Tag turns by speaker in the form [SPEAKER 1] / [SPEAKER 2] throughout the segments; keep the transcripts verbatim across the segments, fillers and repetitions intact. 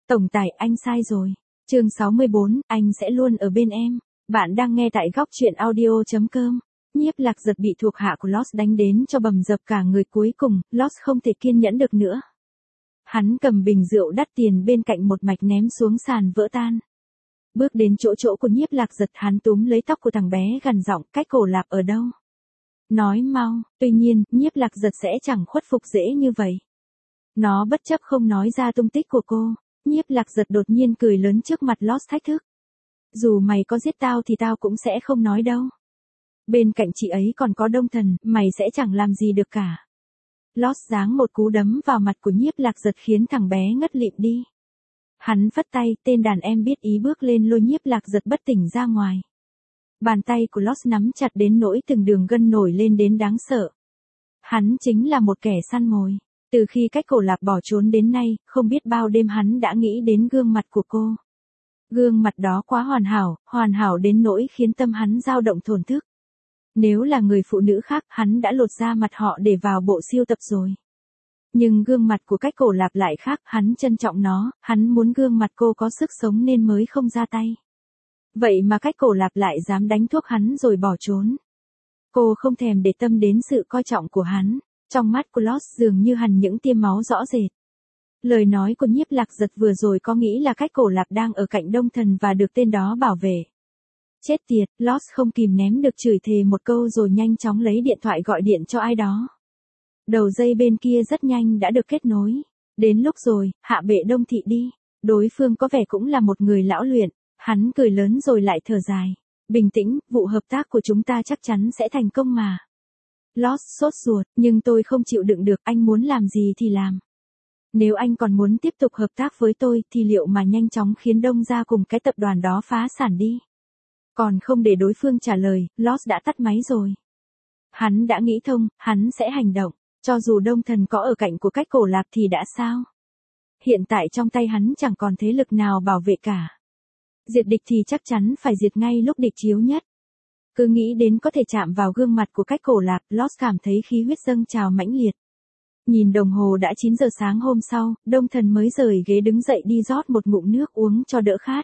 [SPEAKER 1] Tổng tài, anh sai rồi. Chương sáu mươi bốn, anh sẽ luôn ở bên em. Bạn đang nghe tại góc truyện audio chấm com. Nhiếp Lạc Giật bị thuộc hạ của Lost đánh đến cho bầm dập cả người, cuối cùng, Lost không thể kiên nhẫn được nữa. Hắn cầm bình rượu đắt tiền bên cạnh một mạch ném xuống sàn vỡ tan. Bước đến chỗ chỗ của Nhiếp Lạc Giật, hắn túm lấy tóc của thằng bé gằn giọng, Cách Cổ Lạp ở đâu? Nói mau. Tuy nhiên, Nhiếp Lạc Giật sẽ chẳng khuất phục dễ như vậy. Nó bất chấp không nói ra tung tích của cô. Nhiếp Lạc Giật đột nhiên cười lớn trước mặt Lost thách thức. Dù mày có giết tao thì tao cũng sẽ không nói đâu. Bên cạnh chị ấy còn có Đông Thần, mày sẽ chẳng làm gì được cả. Lost giáng một cú đấm vào mặt của Nhiếp Lạc Giật khiến thằng bé ngất lịm đi. Hắn phất tay, tên đàn em biết ý bước lên lôi Nhiếp Lạc Giật bất tỉnh ra ngoài. Bàn tay của Lost nắm chặt đến nỗi từng đường gân nổi lên đến đáng sợ. Hắn chính là một kẻ săn mồi. Từ khi Cách Cổ Lạp bỏ trốn đến nay, không biết bao đêm hắn đã nghĩ đến gương mặt của cô. Gương mặt đó quá hoàn hảo, hoàn hảo đến nỗi khiến tâm hắn dao động thổn thức. Nếu là người phụ nữ khác, hắn đã lột ra mặt họ để vào bộ sưu tập rồi. Nhưng gương mặt của Cách Cổ Lạp lại khác, hắn trân trọng nó, hắn muốn gương mặt cô có sức sống nên mới không ra tay. Vậy mà Cách Cổ Lạp lại dám đánh thuốc hắn rồi bỏ trốn. Cô không thèm để tâm đến sự coi trọng của hắn. Trong mắt của Lost dường như hằn những tia máu rõ rệt. Lời nói của Nhiếp Lạc Giật vừa rồi có nghĩ là Cách Cổ Lạp đang ở cạnh Đông Thần và được tên đó bảo vệ. Chết tiệt, Lost không kìm ném được chửi thề một câu rồi nhanh chóng lấy điện thoại gọi điện cho ai đó. Đầu dây bên kia rất nhanh đã được kết nối. Đến lúc rồi, hạ bệ Đông Thị đi. Đối phương có vẻ cũng là một người lão luyện. Hắn cười lớn rồi lại thở dài. Bình tĩnh, vụ hợp tác của chúng ta chắc chắn sẽ thành công mà. Lost sốt ruột, nhưng tôi không chịu đựng được, anh muốn làm gì thì làm. Nếu anh còn muốn tiếp tục hợp tác với tôi, thì liệu mà nhanh chóng khiến Đông gia cùng cái tập đoàn đó phá sản đi. Còn không để đối phương trả lời, Lost đã tắt máy rồi. Hắn đã nghĩ thông, hắn sẽ hành động, cho dù Đông Thần có ở cạnh của Cách Cổ Lạp thì đã sao. Hiện tại trong tay hắn chẳng còn thế lực nào bảo vệ cả. Diệt địch thì chắc chắn phải diệt ngay lúc địch chiếu nhất. Cứ nghĩ đến có thể chạm vào gương mặt của Cách Cổ Lạp, Lost cảm thấy khí huyết dâng trào mãnh liệt. Nhìn đồng hồ đã chín giờ sáng hôm sau, Đông Thần mới rời ghế đứng dậy đi rót một ngụm nước uống cho đỡ khát.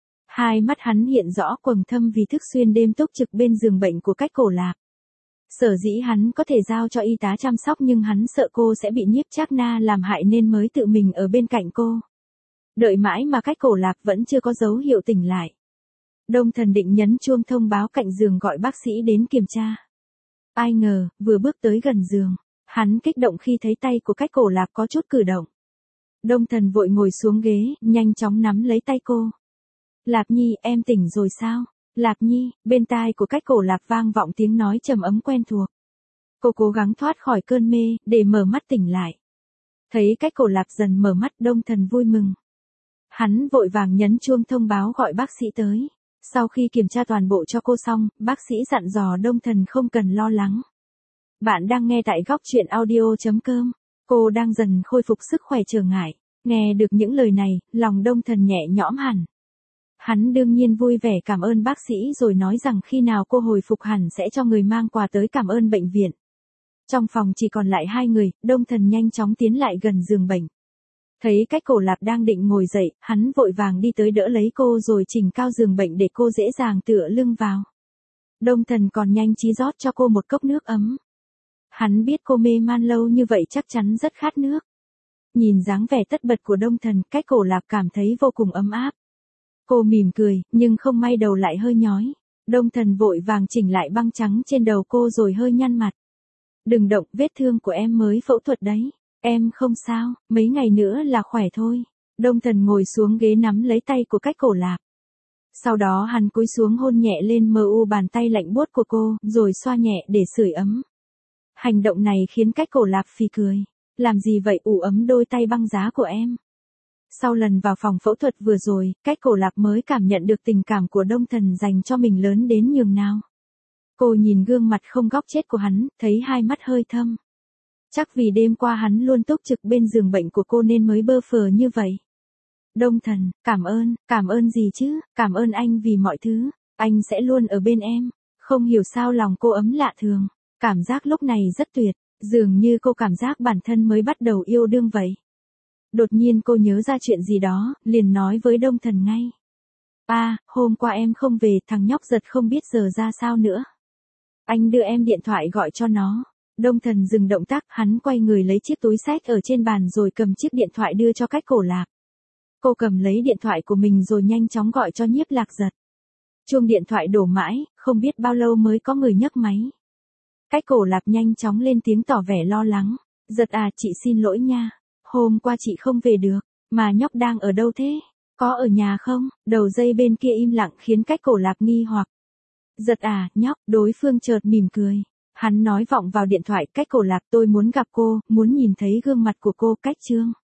[SPEAKER 1] Hai mắt hắn hiện rõ quầng thâm vì thức xuyên đêm túc trực bên giường bệnh của Cách Cổ Lạp. Sở dĩ hắn có thể giao cho y tá chăm sóc nhưng hắn sợ cô sẽ bị Nhiếp Trác Na làm hại nên mới tự mình ở bên cạnh cô. Đợi mãi mà Cách Cổ Lạp vẫn chưa có dấu hiệu tỉnh lại. Đông Thần định nhấn chuông thông báo cạnh giường gọi bác sĩ đến kiểm tra. Ai ngờ, vừa bước tới gần giường, hắn kích động khi thấy tay của Cách Cổ Lạp có chút cử động. Đông Thần vội ngồi xuống ghế, nhanh chóng nắm lấy tay cô. Lạp Nhi, em tỉnh rồi sao? Lạp Nhi, bên tai của Cách Cổ Lạp vang vọng tiếng nói trầm ấm quen thuộc. Cô cố gắng thoát khỏi cơn mê, để mở mắt tỉnh lại. Thấy Cách Cổ Lạp dần mở mắt, Đông Thần vui mừng. Hắn vội vàng nhấn chuông thông báo gọi bác sĩ tới. Sau khi kiểm tra toàn bộ cho cô xong, bác sĩ dặn dò Đông Thần không cần lo lắng. Bạn đang nghe tại góc truyện audio chấm com. Cô đang dần khôi phục sức khỏe trở ngại. Nghe được những lời này, lòng Đông Thần nhẹ nhõm hẳn. Hắn đương nhiên vui vẻ cảm ơn bác sĩ rồi nói rằng khi nào cô hồi phục hẳn sẽ cho người mang quà tới cảm ơn bệnh viện. Trong phòng chỉ còn lại hai người, Đông Thần nhanh chóng tiến lại gần giường bệnh. Thấy Cách Cổ Lạp đang định ngồi dậy, hắn vội vàng đi tới đỡ lấy cô rồi chỉnh cao giường bệnh để cô dễ dàng tựa lưng vào. Đông Thần còn nhanh trí rót cho cô một cốc nước ấm. Hắn biết cô mê man lâu như vậy chắc chắn rất khát nước. Nhìn dáng vẻ tất bật của Đông Thần, Cách Cổ Lạp cảm thấy vô cùng ấm áp. Cô mỉm cười, nhưng không may đầu lại hơi nhói. Đông Thần vội vàng chỉnh lại băng trắng trên đầu cô rồi hơi nhăn mặt. Đừng động, vết thương của em mới phẫu thuật đấy. Em không sao, mấy ngày nữa là khỏe thôi. Đông Thần ngồi xuống ghế nắm lấy tay của Cách Cổ Lạp. Sau đó hắn cúi xuống hôn nhẹ lên mờ u bàn tay lạnh buốt của cô, rồi xoa nhẹ để sưởi ấm. Hành động này khiến Cách Cổ Lạp phì cười. Làm gì vậy, ủ ấm đôi tay băng giá của em. Sau lần vào phòng phẫu thuật vừa rồi, Cách Cổ Lạp mới cảm nhận được tình cảm của Đông Thần dành cho mình lớn đến nhường nào. Cô nhìn gương mặt không góc chết của hắn, thấy hai mắt hơi thâm. Chắc vì đêm qua hắn luôn túc trực bên giường bệnh của cô nên mới bơ phờ như vậy. Đông Thần, cảm ơn, cảm ơn gì chứ, cảm ơn anh vì mọi thứ, anh sẽ luôn ở bên em. Không hiểu sao lòng cô ấm lạ thường, cảm giác lúc này rất tuyệt, dường như cô cảm giác bản thân mới bắt đầu yêu đương vậy. Đột nhiên cô nhớ ra chuyện gì đó, liền nói với Đông Thần ngay. À, hôm qua em không về, thằng nhóc Giật không biết giờ ra sao nữa. Anh đưa em điện thoại gọi cho nó. Đông Thần dừng động tác, hắn quay người lấy chiếc túi xách ở trên bàn rồi cầm chiếc điện thoại đưa cho Cách Cổ Lạc. Cô cầm lấy điện thoại của mình rồi nhanh chóng gọi cho Nhiếp Lạc Giật. Chuông điện thoại đổ mãi, không biết bao lâu mới có người nhấc máy. Cách Cổ Lạc nhanh chóng lên tiếng tỏ vẻ lo lắng. Giật à, chị xin lỗi nha. Hôm qua chị không về được, mà nhóc đang ở đâu thế? Có ở nhà không? Đầu dây bên kia im lặng khiến Cách Cổ Lạc nghi hoặc. Giật à, nhóc, đối phương chợt mỉm cười. Hắn nói vọng vào điện thoại, Cách Cổ Lạc, tôi muốn gặp cô, muốn nhìn thấy gương mặt của cô. Cách Trương.